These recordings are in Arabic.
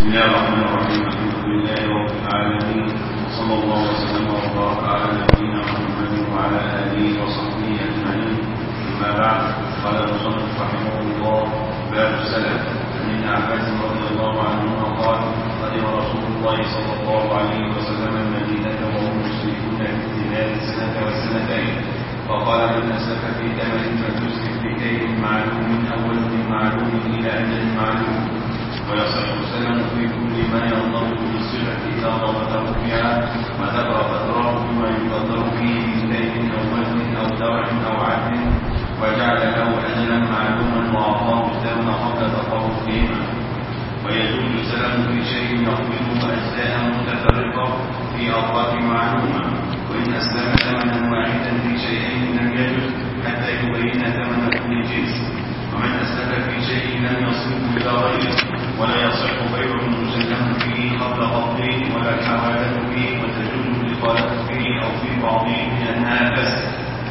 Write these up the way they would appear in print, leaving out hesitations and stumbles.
بسم الله الرحمن الرحيم. الحمد لله رب العالمين، صلى الله وسلم وبارك على نبينا محمد وعلى اله وصحبه اجمعين. اما بعد، قال المصنف رحمه الله: باب السلف. عن ابن عباس رضي الله عنهما قال: قدم رسول الله صلى الله عليه وسلم المدينه وهم مشركون باختلاف السنه والسنتين، فقال: من اسلف في ثمن فليسلف بكيل معلوم او وزن معلوم الى اجل معلوم، ويصح السلم في كل ما ينضبط بالصفة إذا ضبطه بها، وذكر قدره بما يقدر فيه من كيل أو وزن أو درع أو عدل، وجعل له أجلا معلوما وأعطاه الثمن قبل تطرفهما. ويجوز السلم في شيء يقبله أجزاء متفرقة في أوقات معلومة، وإن أسلم ثمنا واحدا في شيئين لم يجوز حتى يبين ثمن كل جنس. ومن أسلف في شيء لم يصله إلى غيره ولا يصح بيع مسلم فيه قبل قبضه ولا الحوالة فيه، وتجوز الإطالة فيه أو في بعضه لأنها فسد.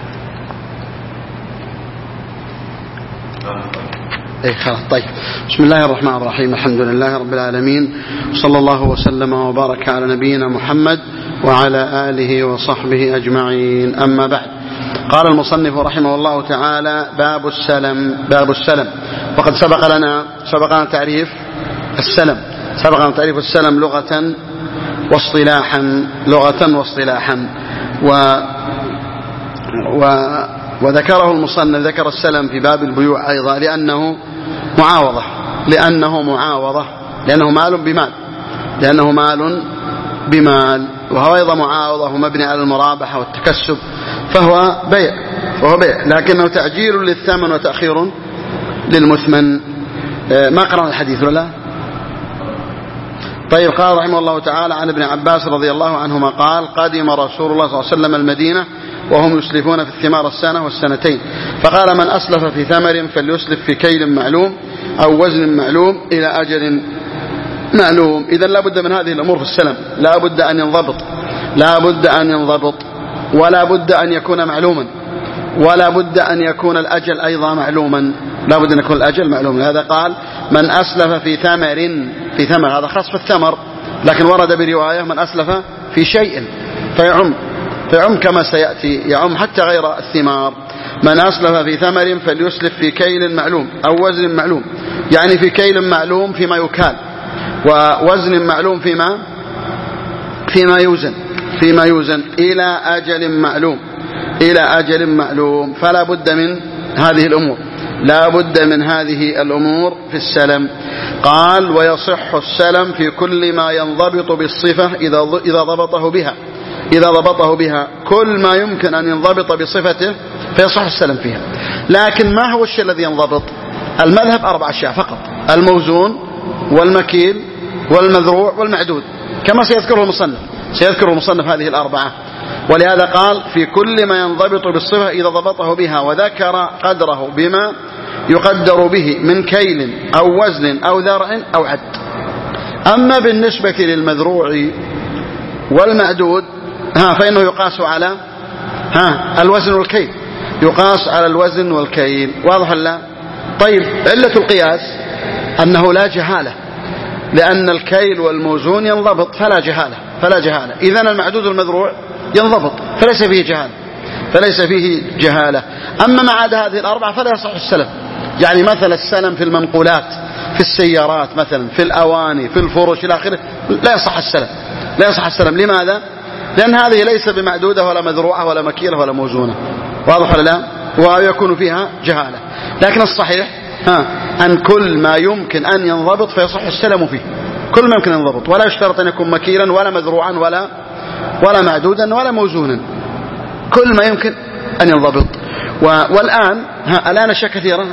طيب. بسم الله الرحمن الرحيم. الحمد لله رب العالمين، صلى الله وسلم وبارك على نبينا محمد وعلى آله وصحبه أجمعين. أما بعد، قال المصنف رحمه الله تعالى: باب السلم. باب السلم. وقد سبق لنا تعريف السلم، لغة واصطلاحا. وذكره المصنف، ذكر السلم في باب البيوع أيضا لأنه معاوضة، لأنه مال بمال، وهو أيضا معاوضة ومبني على المرابحة والتكسب، فهو بيع، لكنه تعجيل للثمن وتأخير للمثمن. ما قرأنا الحديث ولا؟ طيب. قال رحمه الله تعالى: عن ابن عباس رضي الله عنهما قال: قدم رسول الله صلى الله عليه وسلم المدينة وهم يسلفون في الثمار السنة والسنتين، فقال: من أسلف في ثمر فليسلف في كيل معلوم أو وزن معلوم إلى أجل معلوم. إذن لا بد من هذه الأمور في السلم، لا بد أن ينضبط، ولا بد أن يكون معلوما، ولا بد أن يكون الأجل أيضا معلوما، هذا قال: من أسلف في ثمر، هذا خاص في الثمر، لكن ورد برواية من أسلف في شيء فيعم كما سيأتي، يعم حتى غير الثمار. من أسلف في ثمر فليسلف في كيل معلوم أو وزن معلوم، يعني في كيل معلوم فيما يكال، ووزن معلوم فيما يوزن إلى أجل معلوم. فلا بد من هذه الأمور، في السلم. قال: ويصح السلم في كل ما ينضبط بالصفة إذا ضبطه بها، كل ما يمكن أن ينضبط بصفته فيصح السلم فيها. لكن ما هو الشيء الذي ينضبط؟ المذهب 4 أشياء فقط: الموزون والمكيل والمذروع والمعدود، كما سيذكر المصنف هذه ال4. ولهذا قال: في كل ما ينضبط بالصفة إذا ضبطه بها، وذكر قدره بما يقدر به من كيل أو وزن أو ذرع أو عد. أما بالنسبة للمذروع والمعدود فإنه يقاس على الوزن والكيل، واضح لا؟ طيب. علة القياس أنه لا جهالة، لأن الكيل والموزون ينضبط فلا جهالة. إذن المعدود والمذروع ينضبط فليس فيه جهالة. أما ما عدا هذه ال4 فلا يصح السلم. يعني مثل السلم في المنقولات، في السيارات مثلا، في الأواني، في الفرش إلى آخره، لا يصح السلم. لماذا؟ لأن هذه ليس بمعدودة ولا مذروعة ولا مكيلة ولا موزونة، واضح ولا لا؟ ويكون فيها جهالة. لكن الصحيح أن كل ما يمكن أن ينضبط فيصح السلم فيه، كل ما يمكن أن ينضبط، ولا يشترط أن يكون مكيلا ولا مذروعا ولا معدودا ولا موزونا، كل ما يمكن أن ينضبط. والآن أشياء كثيرة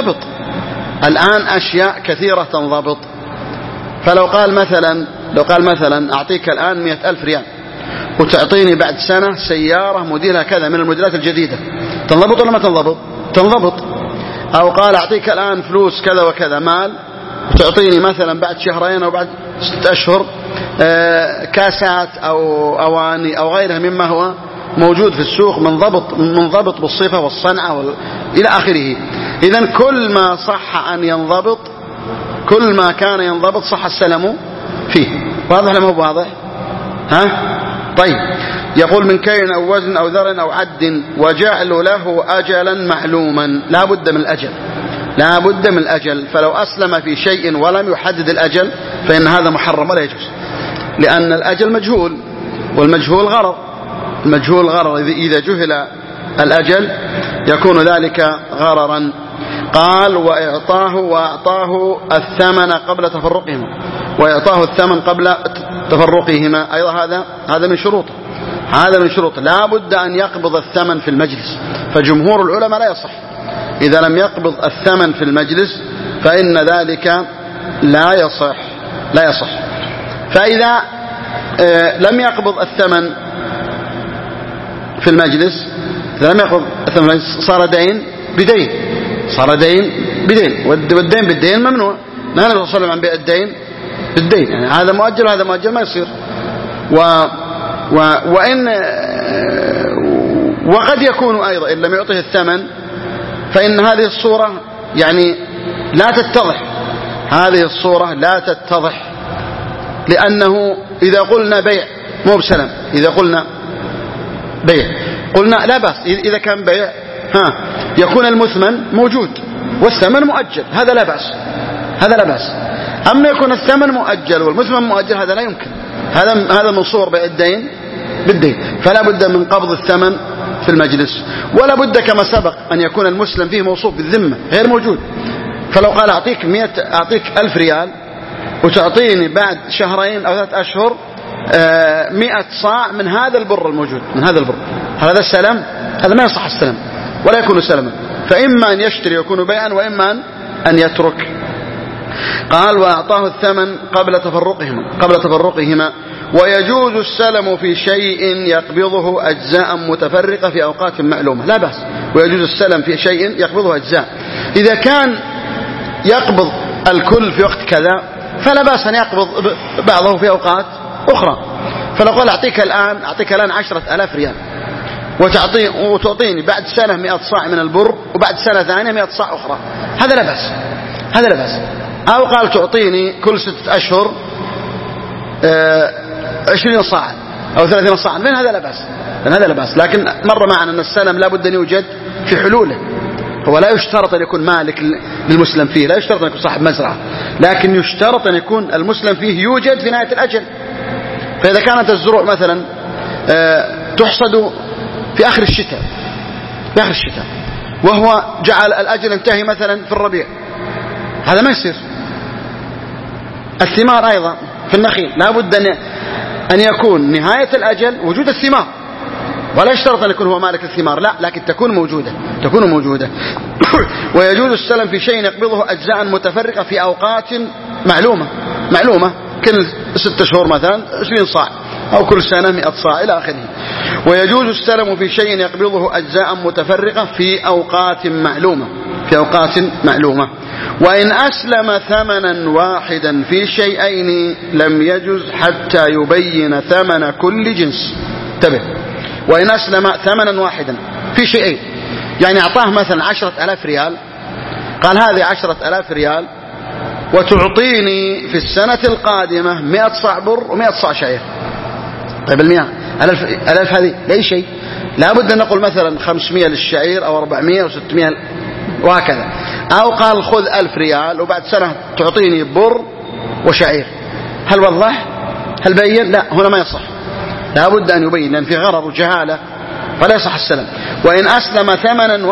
تنضبط. فلو قال مثلا أعطيك الآن 100,000 ريال وتعطيني بعد سنة سيارة موديلها كذا من الموديلات الجديدة، تنضبط ولا ما تنضبط؟ أو قال: أعطيك الآن فلوس كذا وكذا مال وتعطيني مثلا بعد شهرين أو بعد 6 أشهر كاسات أو أواني أو غيرها مما هو موجود في السوق منضبط بالصفة والصنعة إلى آخره. إذن كل ما صح أن ينضبط، كل ما كان ينضبط صح السلم فيه. واضح ولا ما هو واضح؟ ها؟ طيب، يقول من كيل أو وزن أو ذر أو عد وجعل له أجلا معلوما، لا بد من الأجل، لا بد من الأجل. فلو أسلم في شيء ولم يحدد الأجل فإن هذا محرم ولا يجوز، لأن الأجل مجهول، والمجهول غرر، المجهول غرر، إذا جهل الأجل يكون ذلك غررا. قال وأعطاه الثمن قبل تفرقهما، وإعطاه الثمن قبل تفرقهما أيضا هذا من شروطه، هذا من شروطه، لا بد أن يقبض الثمن في المجلس. فجمهور العلماء لا يصح إذا لم يقبض الثمن في المجلس، فإن ذلك لا يصح، لا يصح. فإذا لم يقبض الثمن في المجلس، إذا لم يقبض الثمن صار دين بدين، صار دين بدين، والدين بالدين ممنوع. نهى الرسول صلى الله عليه وسلم عن بيع الدين بالدين، يعني هذا مؤجل وهذا مؤجل ما يصير. وقد يكون أيضا إن لم يعطه الثمن فإن هذه الصورة يعني لا تتضح، هذه الصورة لا تتضح، لأنه إذا قلنا بيع مو بسلم، إذا قلنا بيع قلنا لا بأس، إذا كان بيع يكون المثمن موجود والثمن مؤجل، هذا لا بأس، هذا لا بأس. أما يكون الثمن مؤجل والمثمن مؤجل هذا لا يمكن، هذا من صور بيع الدين بالدين. فلا بد من قبض الثمن في المجلس، ولا بد كما سبق أن يكون المسلم فيه موصوف بالذمة غير موجود. فلو قال أعطيك 1000 ريال وتعطيني بعد شهرين أو 3 أشهر 100 صاع من هذا البر الموجود، من هذا البر، هذا السلام، هذا ما يصح السلام ولا يكون سلما. فإما أن يشتري يكون بيعا، وإما أن يترك. قال وأعطاه الثمن قبل تفرقهما ويجوز السلم في شيء يقبضه أجزاء متفرقة في أوقات معلومة، لا بأس. ويجوز السلم في شيء يقبضه أجزاء، إذا كان يقبض الكل في وقت كذا فلا بأس أن يقبض بعضه في أوقات أخرى. فلو قال أعطيك الآن 10,000 ريال وتعطيني بعد سنة 100 صاع من البر، وبعد سنة ثانية 100 صاع أخرى، هذا لا بأس، هذا لا بأس. أو قال تعطيني كل 6 أشهر 20 صاعا أو 30 صاعا، من هذا لا بأس، هذا لا بأس. لكن مر معنا أن السلم لا بد أن يوجد في حلوله، هو لا يشترط أن يكون مالك للمسلم فيه، لا يشترط أن يكون صاحب مزرعة، لكن يشترط أن يكون المسلم فيه يوجد في نهاية الأجل. فإذا كانت الزروع مثلا تحصد في آخر الشتاء، في آخر الشتاء، وهو جعل الأجل ينتهي مثلا في الربيع، هذا ما يصير. الثمار أيضا في النخيل لا بد أن يكون نهاية الأجل وجود الثمار، ولا يشترط أن يكون هو مالك الثمار، لا، لكن تكون موجودة. ويجوز السلم في شيء يقبضه أجزاء متفرقة في أوقات معلومة، كل 6 شهور مثلا 20 صاع، أو كل سنة 100 صاع إلى آخره. ويجوز السلم في شيء يقبضه أجزاء متفرقة في أوقات معلومة. وإن أسلم ثمنا واحدا في شيئين لم يجز حتى يبين ثمن كل جنس. انتبه، وإن أسلم ثمنا واحدا في شيئين، يعني أعطاه مثلا 10,000 ريال، قال هذه 10,000 ريال وتعطيني في السنة القادمة 100 صاع بر و100 صاع شعير. طيب 100,000 هذه لأي شيء، لا بد أن نقول مثلا 500 للشعير أو 400 و600 وهكذا. أو قال خذ 1000 ريال وبعد سنة تعطيني بر وشعير، هل وضح؟ هل بين؟ لا، هنا ما يصح، لا بد أن يبين، لأن في غرر وجهالة فلا يصح السلم. وإن أسلم ثمنا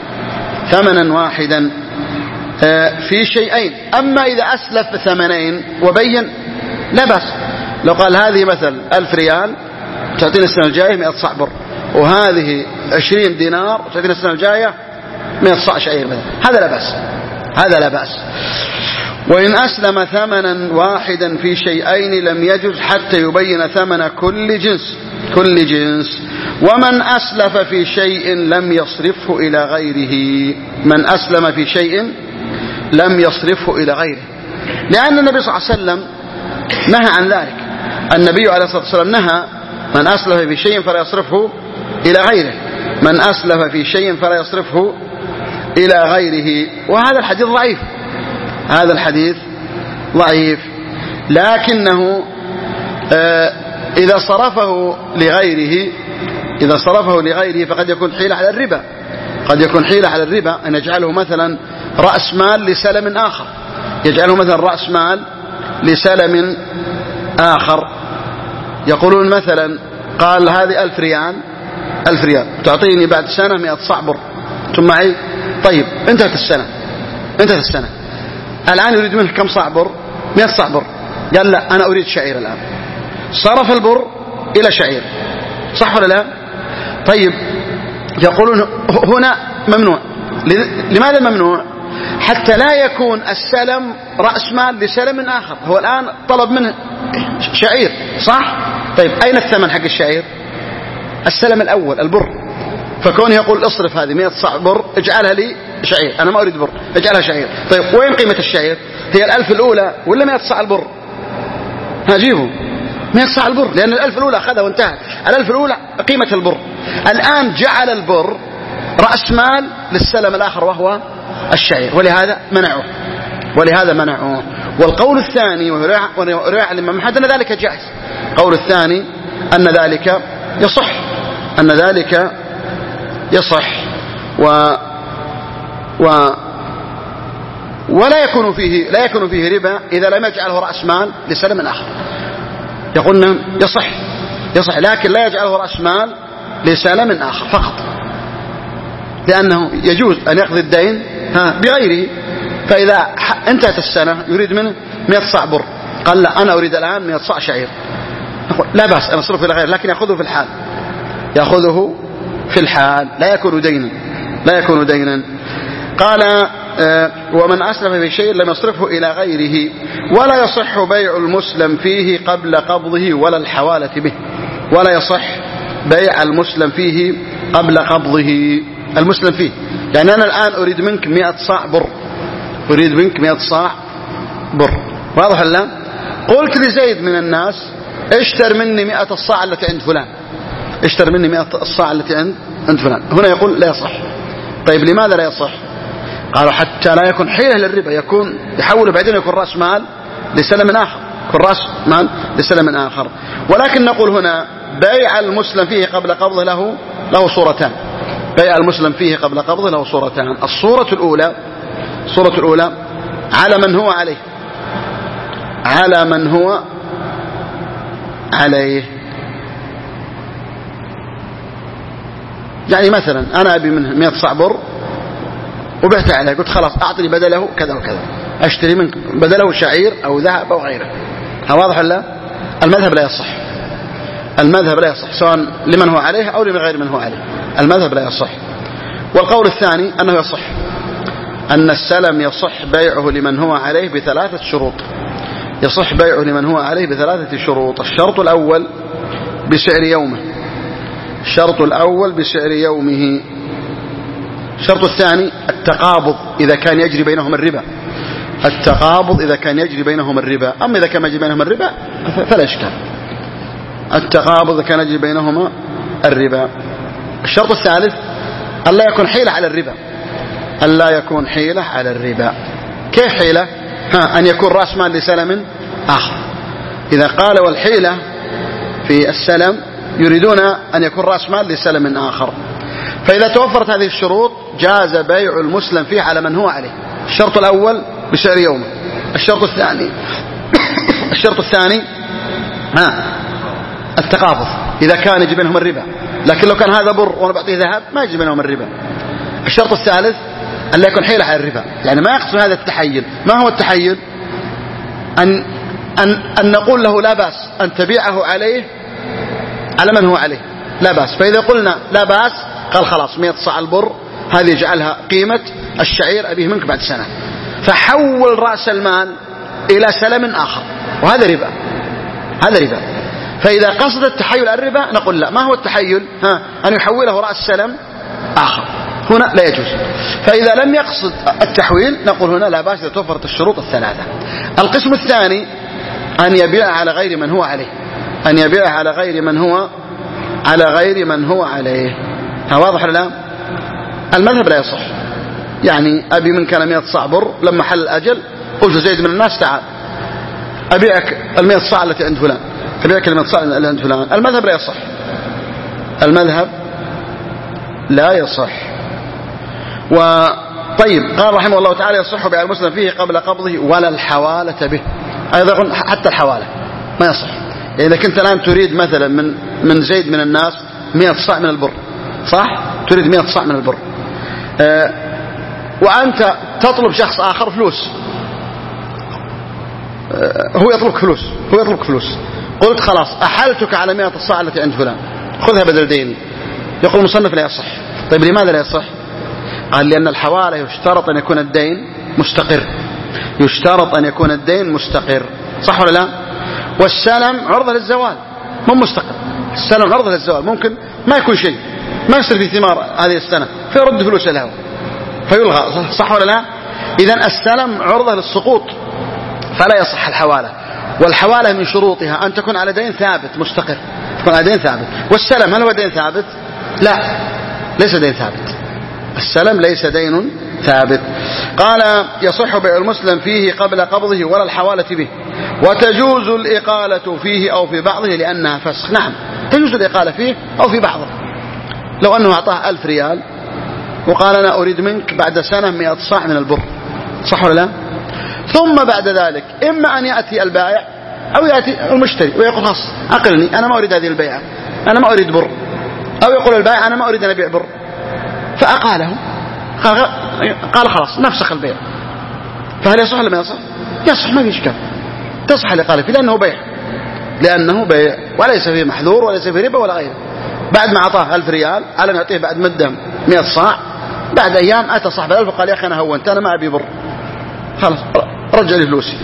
واحدا في شيئين. أما إذا أسلف ثمنين وبين لا بأس، لو قال هذه مثل 1000 ريال تعطيني السنة الجاية 100 صاع بر، وهذه 20 دينار تعطيني السنة الجاية 100 صاع شعير مثلا، هذا لا بأس. وإن أسلم ثمنا واحدا في شيئين لم يجز حتى يبين ثمن كل جنس. ومن أسلف في شيء لم يصرفه إلى غيره، من أسلم في شيء لم يصرفه إلى غيره، لأن النبي صلى الله عليه وسلم نهى عن ذلك. النبي عليه الصلاة والسلام نهى من أسلف في شيء فلا يصرفه إلى غيره، من أسلف في شيء فلا يصرفه إلى غيره. وهذا الحديث ضعيف، هذا الحديث ضعيف. لكنه إذا صرفه لغيره فقد يكون حيلة على الربا. قد يكون حيلة على الربا أن يجعله مثلا رأس مال لسلم آخر، يجعله مثلا رأس مال لسلم آخر. يقولون مثلا قال هذه 1000 ريال تعطيني بعد سنة 100 صاع بر. ثم معي؟ طيب انتهت السنة الآن يريد منه كم صاع بر؟ 100 صاع بر. قال لا أنا أريد شعير الآن. صرف البر إلى شعير، صح ولا لا؟ طيب يقولون هنا ممنوع. لماذا ممنوع؟ حتى لا يكون السلم رأس مال لسلم آخر. هو الآن طلب منه شعير، صح؟ طيب أين الثمن حق الشعير؟ السلم الأول البر. فكون يقول اصرف هذه 100 صاع بر اجعلها لي شعير، أنا ما أريد بر، اجعلها شعير. طيب وين قيمة الشعير؟ هي 1000 الأولى ولا 100 صاع البر؟ هجيبه 100 صاع البر، لأن 1000 الأولى أخذها وانتهت. 1000 الأولى قيمة البر. الآن جعل البر رأس مال للسلم الآخر وهو الشعير، ولهذا منعوه. والقول الثاني وهو عن الإمام أحمد أن ذلك جائز. القول الثاني أن ذلك يصح ولا يكون فيه ربا إذا لم يجعله رأس مال لسلم آخر. يقولنا يصح لكن لا يجعله رأس مال لسلم آخر فقط، لأنه يجوز أن يقضي الدين بغيره. فإذا انتهت السنة يريد منه 100 صاع بر، قال لا أنا أريد الآن 100 صاع شعير، لا بأس أنا أصرفه إلى غيره، لكن يأخذه في الحال لا يكون دينا. قال ومن أسلف في شيء لم يصرفه إلى غيره ولا يصح بيع المسلم فيه قبل قبضه ولا الحوالة به. ولا يصح بيع المسلم فيه قبل قبضه. المسلم فيه يعني أنا الآن أريد منك 100 صاع بر، واضح ولا؟ قلت لزيد من الناس اشتر مني 100 الصاع التي عند فلان، عند فلان. هنا يقول لا يصح. طيب لماذا لا يصح؟ قالوا حتى لا يكون حيلة للربا، يحول بعدين يكون رأس مال لسلم آخر. ولكن نقول هنا بيع المسلم فيه قبل قبضه له صورتان. الصورة الأولى على من هو عليه. يعني مثلا أنا أبي منه 100 صاع بر وبعت عليه، قلت خلاص أعطني بدله كذا وكذا، أشتري منك بدله شعير أو ذهب أو غيره. واضح ولا؟ المذهب لا يصح سواء لمن هو عليه أو لمن غير من هو عليه. المذهب لا يصح. والقول الثاني أنه يصح، أن السلم يصح بيعه لمن هو عليه بثلاثة شروط. الشرط الأول بسعر يومه. الشرط الثاني التقابض إذا كان يجري بينهم الربا. أما إذا كان يجري بينهم الربا فلا إشكال. التقابض إذا كان يجري بينهما الربا. الشرط الثالث ألا يكون حيلة على الربا. كيف حيلة؟ أن يكون رأس مال لسلم آخر. إذا قال والحيلة في السلم يريدون أن يكون رأس مال لسلم آخر. فإذا توفرت هذه الشروط جاز بيع المسلم فيه على من هو عليه. الشرط الأول بسعر يومه. الشرط الثاني التقابض إذا كان يجي بينهم الربا، لكن لو كان هذا بر وأنا بعطيه ذهب ما يجي بينهم الربا. الشرط الثالث أن لا يكون حيلة على الربا، يعني ما يقصد هذا التحيل. ما هو التحيل؟ أن نقول له لا بأس أن تبيعه عليه على من هو عليه، لا بأس. فإذا قلنا لا بأس قال خلاص 100 صاع البر هذه يجعلها قيمة الشعير أبيه منك بعد سنة، فحول رأس المال إلى سلم آخر، وهذا ربا. فإذا قصد التحيل على الربا نقول لا. ما هو التحيل؟ أن يحوله رأس سلم آخر، هنا لا يجوز. فإذا لم يقصد التحويل نقول هنا لا بأس إذا توفرت الشروط الثلاثة. القسم الثاني أن يبيع على غير من هو عليه، على غير من هو عليه. واضح ولا؟ المذهب لا يصح. يعني أبي من كان 100 صاع بر، لما حل الأجل قلت زيد من الناس تعال أبيعك 100 صاع التي عند فلان، أبيعك 100 صاع التي عند فلان، المذهب لا يصح، المذهب لا يصح. طيب قال رحمه الله تعالى يصح بيع المسلم فيه قبل قبضه ولا الحوالة به، أيضا حتى الحوالة ما يصح. إذا كنت الآن تريد مثلا من زيد من الناس 100 صاع من البر، صح؟ تريد 100 صاع من البر، وأنت تطلب شخص آخر فلوس، هو يطلبك فلوس، قلت خلاص أحلتك على 100 الصاع التي عند فلان، خذها بدل ديني. يقول المصنف لا يصح. طيب لماذا لا يصح؟ قال لأن الحوالة يشترط أن يكون الدين مستقر، يشترط أن يكون الدين مستقر، صح ولا لا؟ والسلم عرضة للزوال مو مستقر، السلم عرضة للزوال، ممكن ما يكون شيء، ما يصير في ثمار هذه السنة فيرد فلوس الهوى فيلغى، صح ولا لا؟ إذن السلم عرضة للسقوط فلا يصح الحوالة. والحوالة من شروطها أن تكون على دين ثابت مستقر، تكون على دين ثابت. والسلم هل هو دين ثابت؟ لا، ليس دين ثابت، السلم ليس دين ثابت. قال يصح بيع المسلم فيه قبل قبضه ولا الحوالة به، وتجوز الإقالة فيه أو في بعضه لأنها فسخ. نعم تجوز الإقالة فيه أو في بعضه، لو أنه أعطاه 1000 ريال وقال أنا أريد منك بعد سنة 100 صاع من البر، صح ولا لا؟ ثم بعد ذلك إما أن يأتي البائع أو يأتي المشتري ويقول خلاص أقلني، أنا ما أريد هذه البيعة، أنا ما أريد بر، أو يقول البائع أنا ما أريد أن أبيع بر، فأقاله، قال خلاص نفسخ البيع. فهل يصح ولا ما يصح؟ يصح، ما في إشكال، تصح الإقالة فيه لأنه بيع وليس فيه محذور وليس فيه ربا ولا غيره. بعد ما أعطاه 1000 ريال على أن يعطيه بعد مدة 100 صاع، بعد أيام أتى صاحب ال1000 وقال يا أخي أنا هونت، أنا ما أبي بر، خلاص رجع لي فلوسي،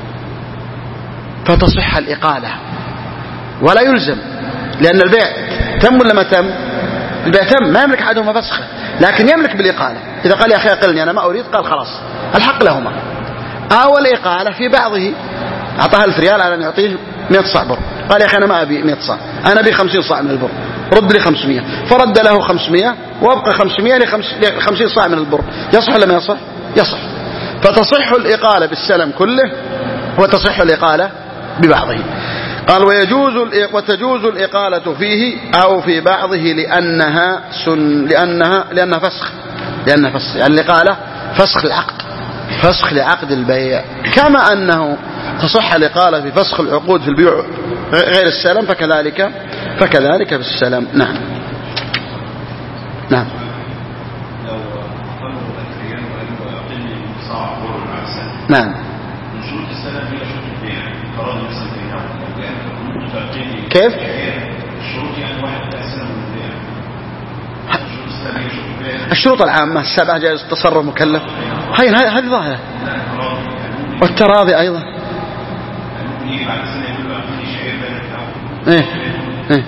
فتصح الإقالة ولا يلزم، لأن البيع تم ولا ما تم؟ البيع تم، ما يملك أحدهما فسخه، لكن يملك بالإقالة. إذا قال يا أخي أقلني أنا ما أريد، قال خلاص الحق لهما. أو الإقالة في بعضه، أعطاه 1000 ريال على أن يعطيه 100 صاع بر، قال يا أخي أنا ما أبي 100 صاع، أنا أبي 50 صاع من البر، رد لي 500، فرد له 500 وابقى 500 ل50 صاع من البر، يصح ولا ما يصح؟ يصح. فتصح الإقالة بالسلم كله وتصح الإقالة ببعضه. قال وتجوز الإقالة فيه أو في بعضه لأنها فسخ، يعني الإقالة فسخ العقد، فسخ لعقد البيع، كما أنه تصح الإقالة في فسخ العقود في البيع غير السلم فكذلك بالسلم. نعم. نعم. نعم. كيف؟ الشروط العامة السبعة، جائز التصرف مكلف، هذه ظاهرة، والتراضي أيضا. إيه.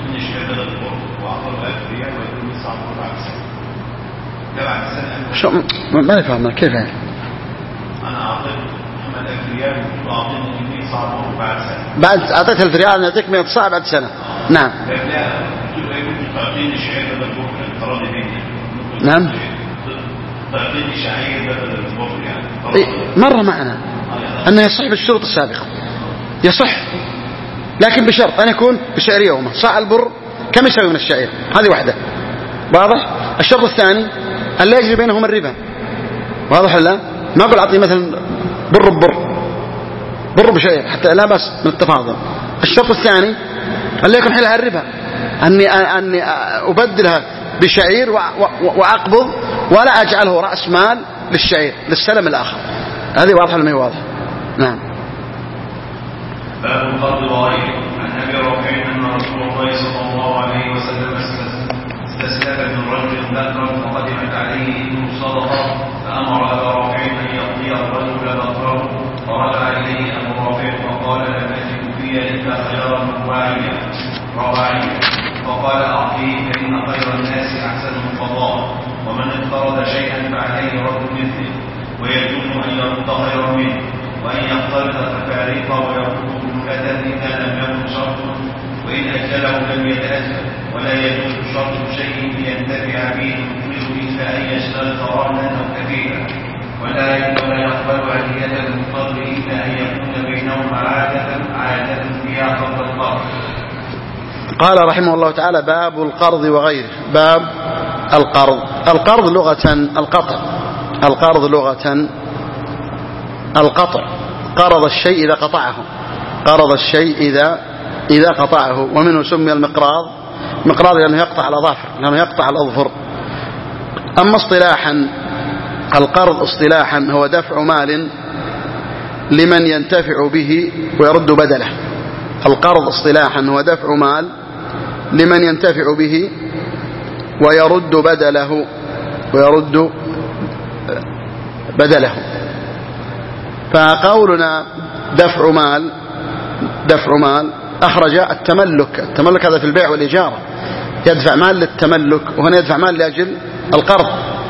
شو ما نفهم كيف يعني؟ أنا أعطيت محمد 1000 ريال وأعطيني 100 صاع بعد سنة. بعد أعطيت 1000 ريال نعطيك 100 صاع بعد سنة. نعم. تعطيني شعير بدل البر يعني. نعم. تعطيني شعير بدل البر يعني. مرة معنا أنه يصح بالشروط السابقة، يصح، لكن بشرط أن يكون بسعر يومه. صاع البر كم يساوي من الشعير؟ هذه واحدة، واضح؟ الشرط الثاني أن لا يجري بينهم الربا، واضح ولا لا؟ ما أقول أعطي مثلا بر بشعير حتى لا بأس من التفاضل. الشرط الثاني أن لا يكون حلها الربا، أني أبدلها بشعير وأقبض ولا أجعله رأس مال للشعير للسلم الآخر. هذه واضحة ولا ما هي واضحة؟ نعم. باب القبض وغيره. عن أبي رافع أن رسول الله صلى الله عليه وسلم استسلف من رجل بكرا فقدمت عليه ابن صدقة، فأمر أبا رافع أن يقضي الرجل بكره، فرجع إليه أبو رافع فقال لم أجد في يدك خيرا رواعيا، فقال أعطيه فإن خير الناس أحسن القضاء، ومن اقترض شيئا فعليه رد مثله، ويجوز أن يرد خيرا منه، وأن يقترض ففارقه ويرده جملة إذا لم يكن شرط، وإن أجله لم يتأجل، ولا يجوز شرط شيء لينتفع به المقبل إلا أن يشترط رهنا أو كفيلا. ولا يقبل عدية المقر إلا أن يكون بينهم عادة فيها قبل القرض. قال رحمه الله تعالى: باب القرض وغيره. باب القرض. القرض لغة القطع. القرض لغة القطع. قرض الشيء إذا قطعه. قرض الشيء إذا قطعه. ومنه سمي المقراض مقراض لأنه يقطع الأظافر، لأنه يقطع الأظفر. أما اصطلاحا، القرض اصطلاحا هو دفع مال لمن ينتفع به ويرد بدله. القرض اصطلاحا هو دفع مال لمن ينتفع به ويرد بدله. فقولنا دفع مال أخرج التملك هذا في البيع والإجارة، يدفع مال للتملك، وهنا يدفع مال لأجل القرض.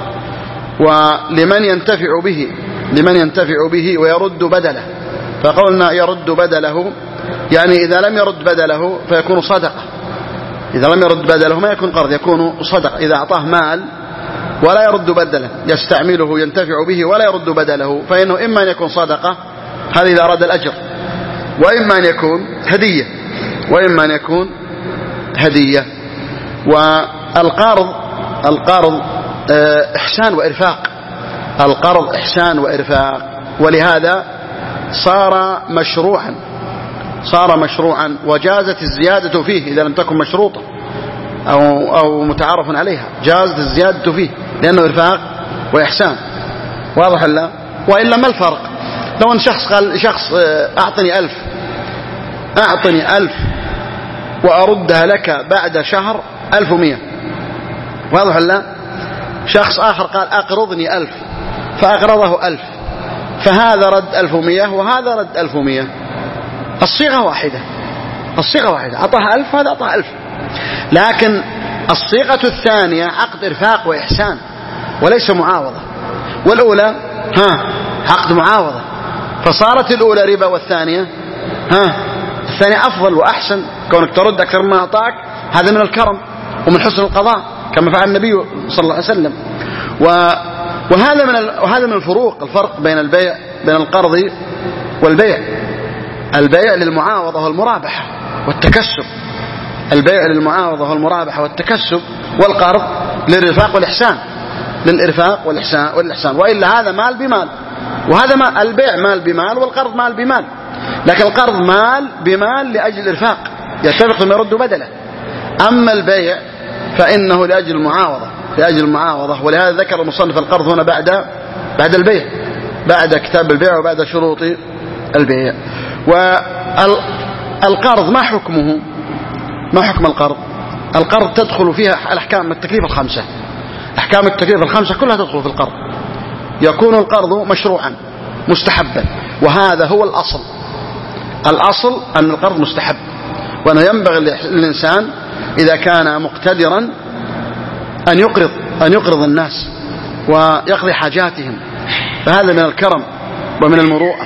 ولمن ينتفع به ويرد بدله، فقولنا يرد بدله يعني إذا لم يرد بدله فيكون صدقة. إذا لم يرد بدله ما يكون قرض، يكون صدقة. إذا أعطاه مال ولا يرد بدله، يستعمله ينتفع به ولا يرد بدله، فإنه إما أن يكون صدقة، هذا إذا أراد الأجر، وإما أن يكون هدية. والقرض إحسان وإرفاق. القرض إحسان وإرفاق، ولهذا صار مشروعا وجازت الزيادة فيه إذا لم تكن مشروطة أو متعارف عليها، جازت الزيادة فيه لأنه إرفاق وإحسان. واضح لا؟ وإلا ما الفرق لو أن شخص قال شخص أعطني 1000 وأردها لك بعد شهر 1100. واضح لا؟ شخص آخر قال أقرضني 1000 فأقرضه 1000، فهذا رد 1100 وهذا رد 1100. الصيغة واحدة، أعطاها 1000 وهذا أعطاها 1000، لكن الصيغة الثانية عقد إرفاق وإحسان وليس معاوضة، والأولى عقد معاوضة، فصارت الأولى ربا والثانية الثانية أفضل وأحسن. كونك ترد أكثر مما أعطاك هذا من الكرم ومن حسن القضاء كما فعل النبي صلى الله عليه وسلم. وهذا من الفرق بين القرض والبيع. البيع للمعاوضة والمرابحة والتكسب، والقرض للإرفاق والإحسان. وإلا هذا مال بمال، وهذا البيع مال بمال والقرض مال بمال، لكن القرض مال بمال لأجل الإرفاق، يتفق ثم يرد بدله. أما البيع فإنه لأجل المعاوضة. ولهذا ذكر المصنف القرض هنا بعد البيع، بعد كتاب البيع وبعد شروط البيع. والقرض ما حكمه؟ ما حكم القرض؟ القرض تدخل فيها الأحكام التكليف الخمسة. أحكام التكليف الخمسة كلها تدخل في القرض. يكون القرض مشروعا مستحبا، وهذا هو الأصل أن القرض مستحب، وأنه ينبغي للإنسان إذا كان مقتدرا أن يقرض الناس ويقضي حاجاتهم، فهذا من الكرم ومن المروءة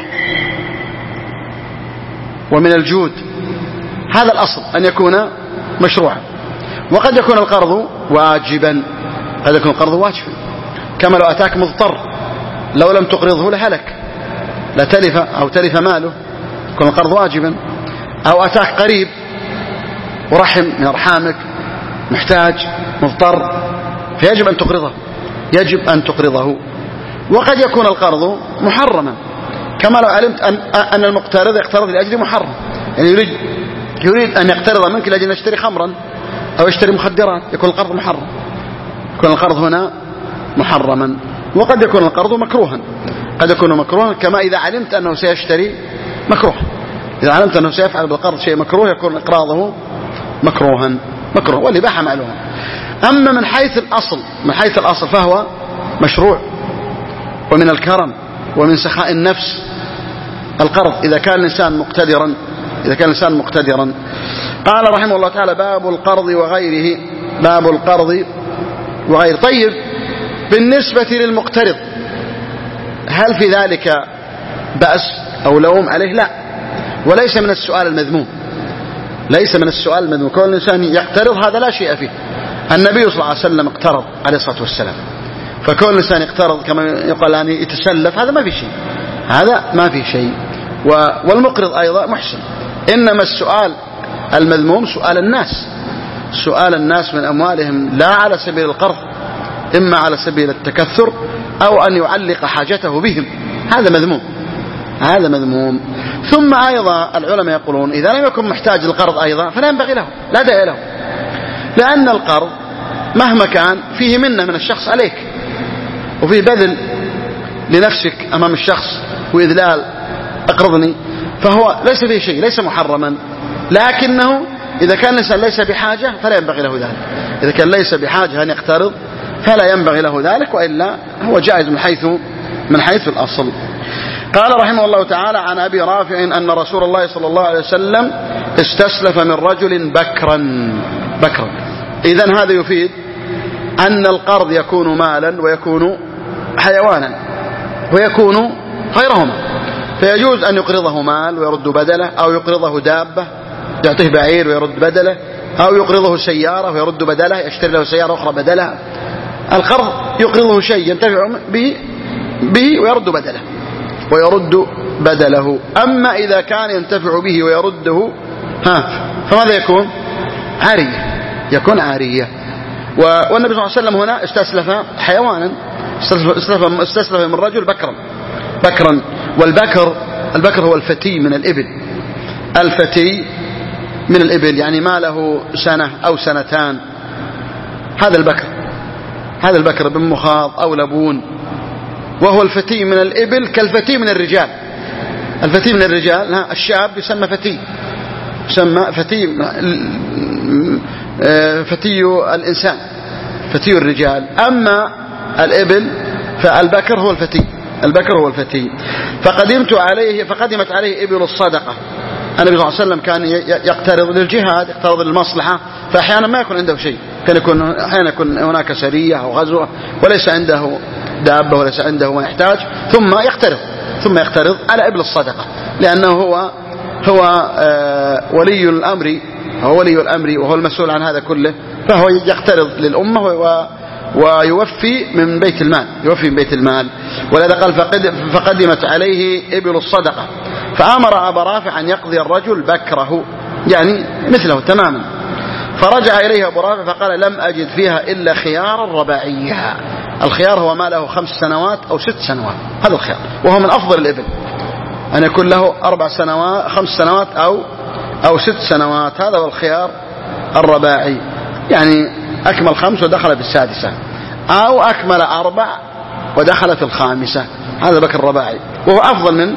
ومن الجود. هذا الأصل أن يكون مشروعا. وقد يكون القرض واجبا، قد يكون القرض واجبا، كما لو أتاك مضطر لو لم تقرضه لهلك، لتلف أو تلف ماله، يكون القرض واجبا. أو أتاك قريب ورحم من أرحامك محتاج مضطر، فيجب أن تقرضه. وقد يكون القرض محرما، كما لو علمت أن المقترض يقترض لأجل محرم، يعني يريد أن يقترض منك لأجل أن يشتري خمرا أو يشتري مخدرات، يكون القرض محرم، يكون القرض هنا محرما. وقد يكون القرض مكروها، قد يكون مكروها كما إذا علمت أنه سيشتري مكروها، إذا علمت أنه سيفعل بالقرض شيء مكروه يكون إقراضه مكروها، والإباحة معلومة. أما من حيث الأصل فهو مشروع، ومن الكرم ومن سخاء النفس القرض إذا كان الإنسان مقتدرا. قال رحمه الله تعالى: باب القرض وغيره. طيب، بالنسبة للمقترض هل في ذلك بأس أو لوم عليه؟ لا، وليس من السؤال المذموم. كون الإنسان يقترض هذا لا شيء فيه. النبي صلى الله عليه وسلم اقترض عليه الصلاة والسلام فكل إنسان يقترض كما يقال يعني يتسلف، هذا ما في شيء، هذا ما في شيء. والمقرض أيضا محسن. إنما السؤال المذموم سؤال الناس من أموالهم لا على سبيل القرض، إما على سبيل التكثر أو أن يعلق حاجته بهم، هذا مذموم. ثم أيضا العلماء يقولون إذا لم يكن محتاج القرض أيضا فلا ينبغي له، لا داعي له، لأن القرض مهما كان فيه منة من الشخص عليك، وفيه بذل لنفسك أمام الشخص وإذلال أقرضني، فهو ليس فيه شيء، ليس محرما، لكنه إذا كان الإنسان ليس بحاجة فلا ينبغي له ذلك. إذا كان ليس بحاجة أن يقترض فلا ينبغي له ذلك، وإلا هو جائز من حيث الأصل. قال رحمه الله تعالى عن أبي رافع أن رسول الله صلى الله عليه وسلم استسلف من رجل بكرا. إذن هذا يفيد أن القرض يكون مالا ويكون حيوانا ويكون غيرهما، فيجوز أن يقرضه مال ويرد بدله، أو يقرضه دابة يعطيه بعير ويرد بدله، أو يقرضه سيارة ويرد بدله، يشتري له سيارة أخرى بدلها. القرض يقرضه شيء ينتفع به ويرد بدله. أما إذا كان ينتفع به ويرده فماذا يكون؟ عارية. والنبي صلى الله عليه وسلم هنا استسلف حيوانا، استسلف من رجل بكرا. والبكر هو الفتي من الإبل، يعني ما له سنة أو سنتان، هذا البكر بمخاض أو لبون. وهو الفتي من الإبل كالفتي من الرجال. الفتي من الرجال الشاب يسمى فتي الإنسان، فتي الرجال. أما الإبل فالبكر هو الفتي. فقدمت عليه إبل الصدقة. النبي صلى الله عليه وسلم كان يقترض للجهاد، يقترض للمصلحة، فأحيانا ما يكون عنده شيء، أحيانا يكون هناك سرية أو غزوة وليس عنده دابة وليس عنده ما يحتاج، ثم يقترض على إبل الصدقة، لأنه هو ولي الأمر وهو المسؤول عن هذا كله، فهو يقترض للأمة ويوفي من بيت المال. ولذا قال فقدمت عليه إبل الصدقة، فأمر أبا رافع أن يقضي الرجل بكره، يعني مثله تماما. فرجع إليه أبو رافع فقال لم أجد فيها إلا خيار رباعيها. الخيار هو ما له 5 سنوات أو 6 سنوات، هذا الخيار، وهو من أفضل الإبل أن يكون له 4 سنوات 5 سنوات أو 6 سنوات، هذا هو الخيار الرباعي، يعني أكمل 5 ودخل في السادسة، أو أكمل 4 ودخل في الخامسة، هذا بكر الرباعي، وهو أفضل من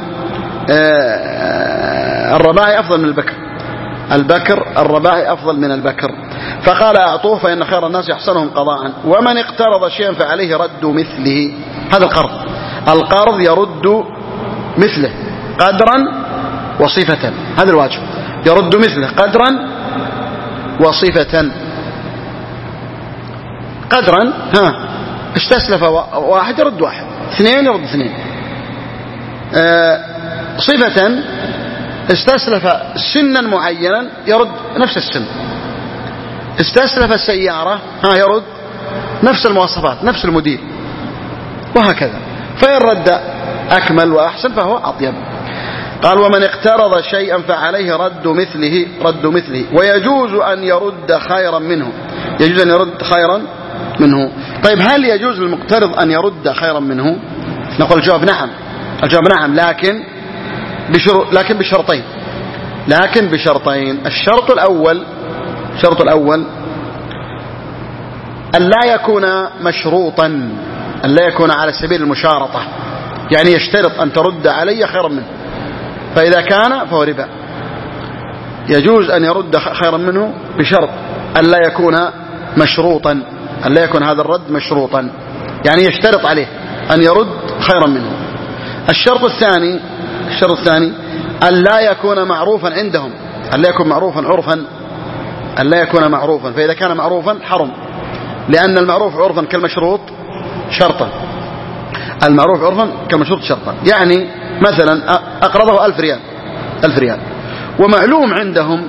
الرباعي، أفضل من البكر الرباعي أفضل من البكر. فقال أعطوه فإن خير الناس يحسنهم قضاء، ومن اقترض شيئا فعليه رد مثله. هذا القرض يرد مثله قدرا وصفة، هذا الواجب، يرد مثله قدرا وصفة. قدرا استسلف 1 يرد 1، 2 يرد 2. صفة استسلف سنا معينا يرد نفس السن. استسلف سيارة يرد نفس المواصفات، نفس الموديل، وهكذا. فإن رد أكمل وأحسن فهو أطيب. قال ومن اقترض شيئا فعليه رد مثله ويجوز أن يرد خيرا منه. طيب هل يجوز للمقترض أن يرد خيرا منه؟ نقول الجواب نعم، لكن بشرطين. الشرط الأول أن لا يكون مشروطا، أن لا يكون على سبيل المشارطة، يعني يشترط أن ترد علي خيرا منه، فإذا كان فهو ربا. يجوز أن يرد خيرا منه بشرط أن لا يكون مشروطا، أن لا يكون هذا الرد مشروطا، يعني يشترط عليه أن يرد خيرا منه. الشرط الثاني أن لا يكون معروفا عندهم، أن لا يكون معروفا عرفا، أن لا يكون معروفا، فإذا كان معروفا حرم، لأن المعروف عرفا كالمشروط شرطا. المعروف عرفا كالمشروط شرطا، يعني مثلا أقرضه 1000 ريال، ومعلوم عندهم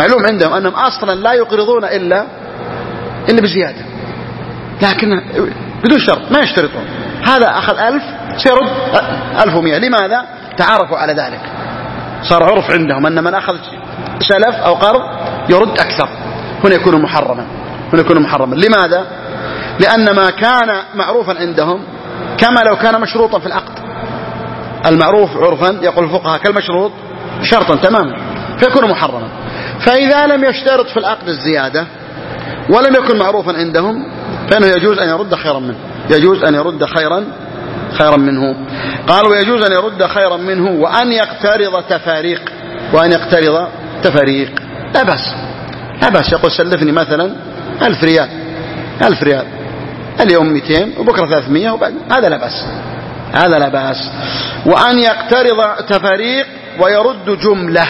أنهم أصلا لا يقرضون إلا بزيادة، لكن بدون شرط، ما يشترطون. هذا أخذ 1000 سيرد 1100. لماذا؟ تعارفوا على ذلك، صار عرف عندهم أن من أخذ سلف أو قرض يرد أكثر. هنا يكون محرما، هنا يكون محرما. لماذا؟ لأن ما كان معروفا عندهم كما لو كان مشروطا في العقد. المعروف عرفا يقول الفقهاء كالمشروط شرطا تماما، فيكون محرما. فإذا لم يشترط في العقد الزيادة ولم يكن معروفا عندهم فإنه يجوز أن يرد خيرا منه، يجوز أن يرد خيرا منه. قال ويجوز أن يرد خيرا منه وأن يقترض تفاريق، وأن يقترض تفاريق لا بأس، لا بأس. يقول سلفني مثلا 1000 ريال، 1000 ريال اليوم 200 وبكرة 300 وبعد، هذا لا بأس، هذا لا بأس. وأن يقترض تفاريق ويرد جملة،